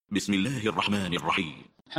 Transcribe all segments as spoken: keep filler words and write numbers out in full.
بسم الله الرحمن الرحيم.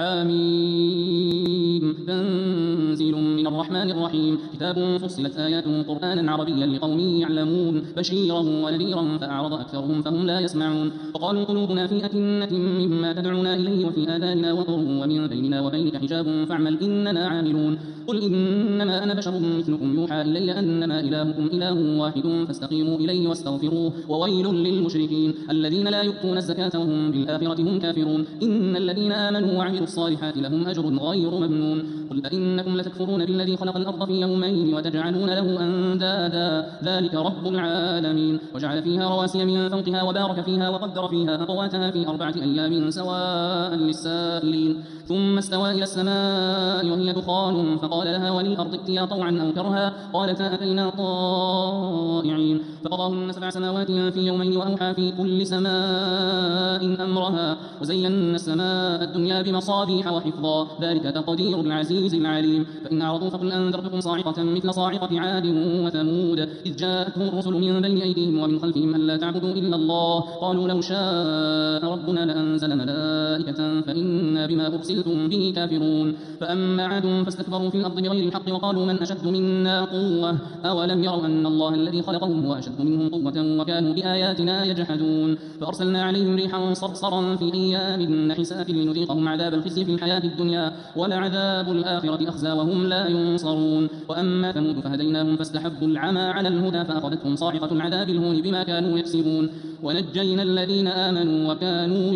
حميم تنزيل من الرحمن الرحيم. كتاب فصلت آياته قرآنا عربيا لقوم يعلمون بشيرا ونذيرا فأعرض أكثرهم فهم لا يسمعون. وقالوا قلوبنا في أكنة مما تدعونا إليه وفي آذاننا وقر ومن بيننا وبينك حجاب فاعمل إننا عاملون. قل إنما أنا بشر مثلكم يوحى إلي أنما إلهكم إله واحد فاستقيموا إليه واستغفروه وويل للمشركين الذين لا يؤتون الزكاة وهم بالآخرة هم كافرون. إن الذين آمنوا وعملوا الصالحات لهم أجر غير ممنون. قل أئنكم لتكفرون بالذي خلق الأرض في يومين وتجعلون له أندادا ذلك رب العالمين. وجعل فيها رواسي من فوقها وبارك فيها وقدر فيها أقواتها في أربعة أيام سواء للسائلين. ثم استوى إلى السماء وهي دخان فقال لها وللأرض ائتيا طوعا أو كرها قالتا أتينا طائعين. فقضاهن سبع سماوات في يومين وأوحى في كل سماء أمرها وزينا السماء الدنيا بمصابيح وحفظا ذلك تقدير العزيز العليم. فإن أعرضوا فقل أنذرتكم صاعقة مثل صاعقة عاد وثمود إذ جاءتهم الرسل من بين أيديهم ومن خلفهم ألا تعبدوا إلا الله قالوا لو شاء ربنا لأنزل ملائكة فإنا بما أرسلتم به كافرون. فأما عاد فاستكبروا في الأرض بغير الحق وقالوا من أشد منا قوة أولم يروا أن الله الذي خلقهم هو أشد منهم قوة وكانوا بآياتنا يجحدون. فأرسلنا عليهم ريحا صرصرا في أيام نحسات لنذيقهم عذاب الخزي في الحياة الدنيا ولعذاب الآخرة أخزى وهم لا ينصرون. وأما ثمود فهديناهم فاستحبوا العمى على الهدى فأخذتهم صاعقة العذاب الهون بما كانوا يكسبون ونجينا الذين آمنوا وكانوا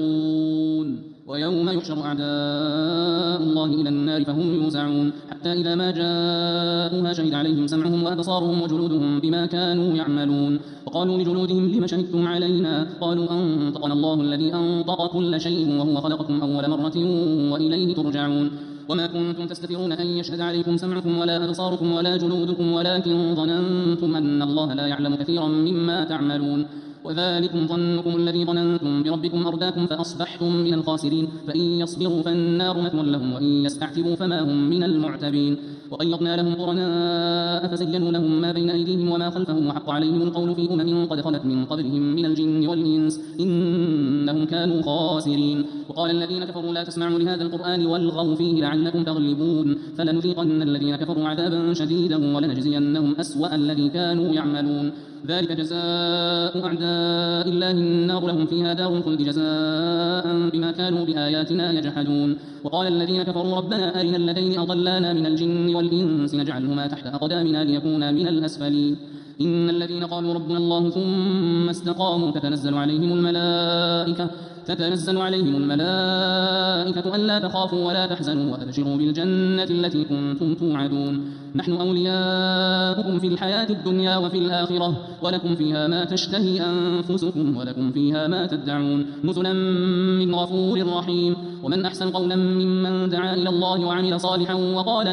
يتقون. ويوم يحشر أعداء الله إلى النار فهم يوزعون حتى إذا ما جاءوها شهد عليهم سمعهم وأبصارهم وجلودهم بما كانوا يعملون. وقالوا لجلودهم لم شهدتم علينا قالوا أنطقنا الله الذي أنطق كل شيء وهو خلقكم أول مرة وإليه ترجعون. وما كنتم تستترون أن يشهد عليكم سمعكم ولا أبصاركم ولا جلودكم ولكن ظننتم أن الله لا يعلم كثيرا مما تعملون. وذلكم ظنكم الذي ظننتم بربكم أرداكم فأصبحتم من الخاسرين. فإن يصبروا فالنار مثوى لهم وإن يستعتبوا فما هم من المعتبين. وقيضنا لهم قرناء فزينوا لهم ما بين أيديهم وما خلفهم وحق عليهم القول في أمم قد خلت من قبلهم من الجن والإنس إنهم كانوا خاسرين. وقال الذين كفروا لا تسمعوا لهذا القرآن والغوا فيه لعلكم تغلبون. فلنذيقن الذين كفروا عذابا شديدا ولنجزينهم أسوأ الذي كانوا يعملون. ذلك جزاء أعداء الله النار لهم فيها دار الخلد جزاء بما كانوا بآياتنا يجحدون. وقال الذين كفروا ربنا أرنا الذين أضلانا من الجن والإنس نجعلهما تحت أقدامنا ليكونا من الأسفلين. إن الذين قالوا ربنا الله ثم استقاموا تتنزل عليهم الملائكة تتنزل عليهم الملائكة ألا تخافوا ولا تحزنوا وأبشروا بالجنة التي كنتم توعدون. نحن أولياؤكم في الحياة الدنيا وفي الآخرة ولكم فيها ما تشتهي أنفسكم ولكم فيها ما تدعون نزلا من غفور رحيم. ومن أحسن قولا ممن دعا إلى الله وعمل صالحا وقال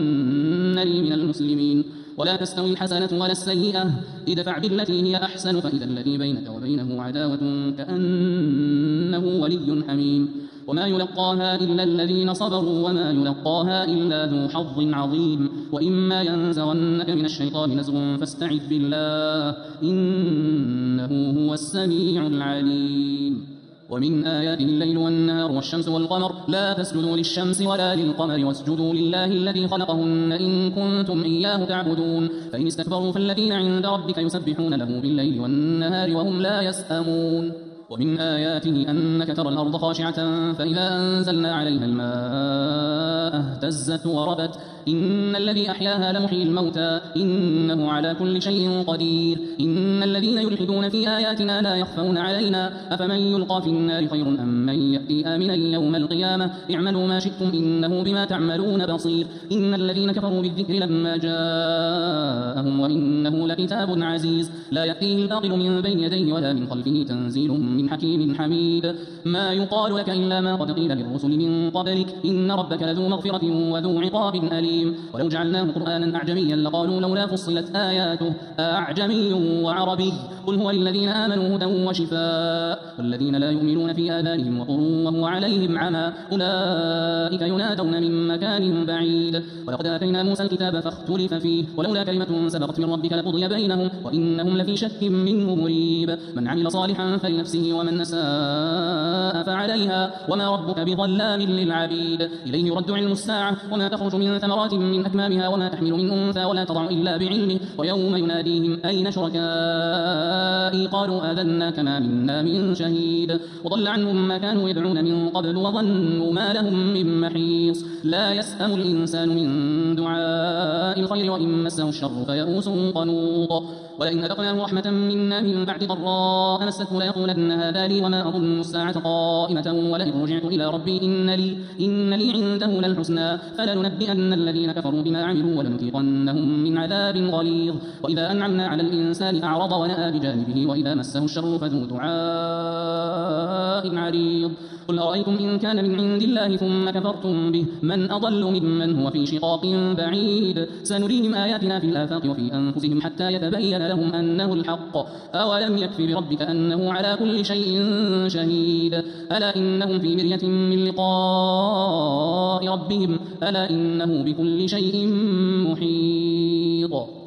إنني من المسلمين. ولا تستوي الحسنة ولا السيئة ادفع بالتي هي أحسن فإذا الذي بينك وبينه عداوة كأنه ولي حميم. وما يلقاها إلا الذين صبروا وما يلقاها إلا ذو حظ عظيم. وإما ينزغنك من الشيطان نزغ فاستعذ بالله إنه هو السميع العليم. ومن آياته الليل والنهار والشمس والقمر لا تسجدوا للشمس ولا للقمر واسجدوا لله الذي خلقهن إن كنتم إياه تعبدون. فإن استكبروا فالذين عند ربك يسبحون له بالليل والنهار وهم لا يسأمون. ومن آياته أنك ترى الأرض خاشعة فإذا أنزلنا عليها الماء اهتزت وربت إن الذي أحياها لمحيي الموتى إنه على كل شيء قدير. إن الذين يلحدون في آياتنا لا يخفون علينا أفمن يلقى في النار خير أم من يأتي آمنا يوم القيامة اعملوا ما شئتم إنه بما تعملون بصير. إن الذين كفروا بالذكر لما جاءهم وإنه لكتاب عزيز لا يأتيه الباطل من بين يديه ولا من خلفه تنزيل من حكيم حميد. ما يقال لك إلا ما قد قيل للرسل من قبلك إن ربك لذو مغفرة وذو عقاب أليم. ولو جعلناه قرآنا أعجميا لقالوا لولا فصلت آياته أعجمي وعربي قل هو للذين آمنوا هدى وشفاء والذين لا يؤمنون في آذانهم وقر وهو عليهم عمى أولئك ينادون من مكان بعيد ولقد آتينا موسى الكتاب فاختلف فيه ولولا كلمة سبقت من ربك لقضي بينهم وإنهم لفي شك منه مريب من عمل صالحا فلنفسه ومن أساء فعليها وما ربك بظلام للعبيد إليه يرد علم الساعة وما تخرج من ثمرات من أكمامها وما تحمل من أنثى ولا تضع إلا بعلمه ويوم يناديهم أين شركائي قالوا آذنا كما منا من شهيد وضل عنهم ما كانوا يدعون من قبل وظنوا ما لهم من محيص لا يسأم الإنسان من دعاء الخير وإن مسه الشر فيئوس قنوط ولئن أذقناه رحمة منا من بعد ضراء مسته ليقولن هذا لي وما أظن الساعة قائمة ولئن رجعت إلى ربي إن لي, إن لي عنده للحسنى فلننبئن الذين كفروا بما عملوا ولنذيقنهم من عذاب غليظ وإذا أنعمنا على الإنسان أعرض ونأى بجانبه وإذا مسه الشر فذو دعاء عريض قل أرأيتم إن كان من عند الله ثم كفرتم به من أضل ممن هو في شقاق بعيد سنريهم آياتنا في الآفاق وفي أنفسهم حتى يتبين لهم أنه الحق أولم يكف بربك أنه على كل شيء شهيد ألا إنهم في مرية من لقاء ربهم ألا إنه بكل شيء محيط